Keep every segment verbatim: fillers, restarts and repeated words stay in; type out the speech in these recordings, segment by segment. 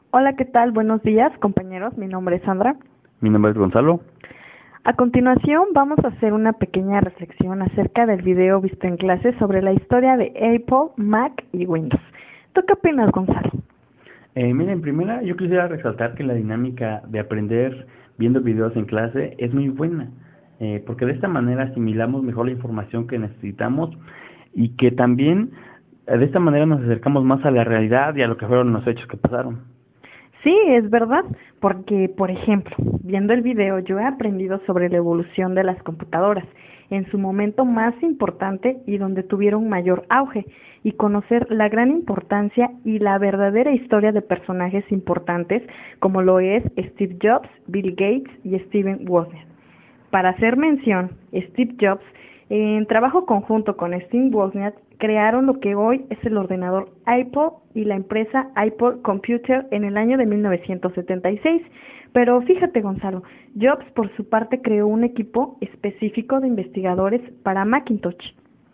Hola, ¿qué tal? Buenos días, compañeros. Mi nombre es Sandra. Mi nombre es Gonzalo. A continuación, vamos a hacer una pequeña reflexión acerca del video visto en clase sobre la historia de Apple, Mac y Windows. ¿Tú qué opinas, Gonzalo? Eh, mira, en primera, yo quisiera resaltar que la dinámica de aprender viendo videos en clase es muy buena, eh, porque de esta manera asimilamos mejor la información que necesitamos y que también eh, de esta manera nos acercamos más a la realidad y a lo que fueron los hechos que pasaron. Sí, es verdad, porque, por ejemplo, viendo el video yo he aprendido sobre la evolución de las computadoras en su momento más importante y donde tuvieron mayor auge, y conocer la gran importancia y la verdadera historia de personajes importantes como lo es Steve Jobs, Bill Gates y Steven Wozniak. Para hacer mención, Steve Jobs, en trabajo conjunto con Steve Wozniak, crearon lo que hoy es el ordenador Apple y la empresa Apple Computer en el año de mil novecientos setenta y seis. Pero fíjate, Gonzalo, Jobs por su parte creó un equipo específico de investigadores para Macintosh.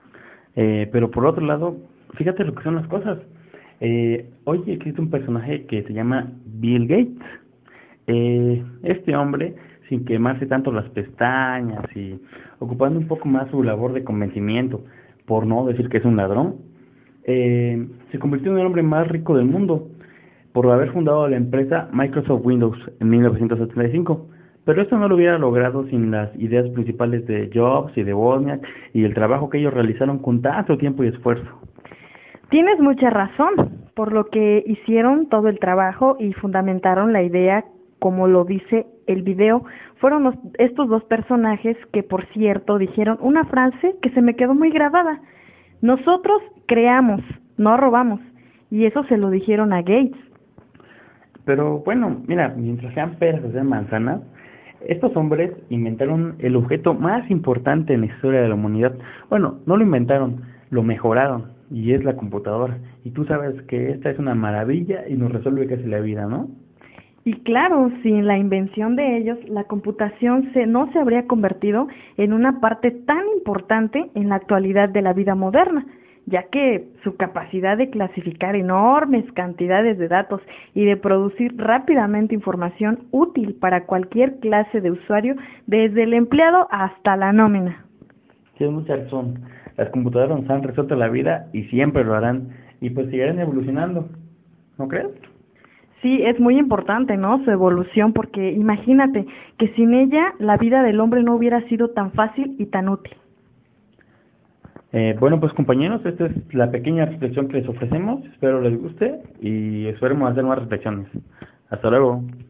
Eh, pero por otro lado, fíjate lo que son las cosas. Eh, hoy existe un personaje que se llama Bill Gates. Eh, este hombre, sin quemarse tanto las pestañas y ocupando un poco más su labor de convencimiento, por no decir que es un ladrón, eh, se convirtió en el hombre más rico del mundo por haber fundado la empresa Microsoft Windows en mil novecientos setenta y cinco. Pero esto no lo hubiera logrado sin las ideas principales de Jobs y de Wozniak y el trabajo que ellos realizaron con tanto tiempo y esfuerzo. Tienes mucha razón, por lo que hicieron todo el trabajo y fundamentaron la idea, como lo dice el video. Fueron los, estos dos personajes que, por cierto, dijeron una frase que se me quedó muy grabada. Nosotros creamos, no robamos. Y eso se lo dijeron a Gates. Pero bueno, mira, mientras sean peras o sean manzanas, estos hombres inventaron el objeto más importante en la historia de la humanidad. Bueno, no lo inventaron, lo mejoraron, y es la computadora. Y tú sabes que esta es una maravilla y nos resuelve casi la vida, ¿no? Y claro, sin la invención de ellos, la computación se, no se habría convertido en una parte tan importante en la actualidad de la vida moderna, ya que su capacidad de clasificar enormes cantidades de datos y de producir rápidamente información útil para cualquier clase de usuario, desde el empleado hasta la nómina. Tienes mucha razón. Las computadoras nos han resuelto la vida y siempre lo harán. Y pues seguirán evolucionando, ¿no crees? Sí, es muy importante, ¿no? Su evolución, porque imagínate que sin ella la vida del hombre no hubiera sido tan fácil y tan útil. Eh, bueno, pues compañeros, esta es la pequeña reflexión que les ofrecemos. Espero les guste y esperemos hacer más reflexiones. Hasta luego.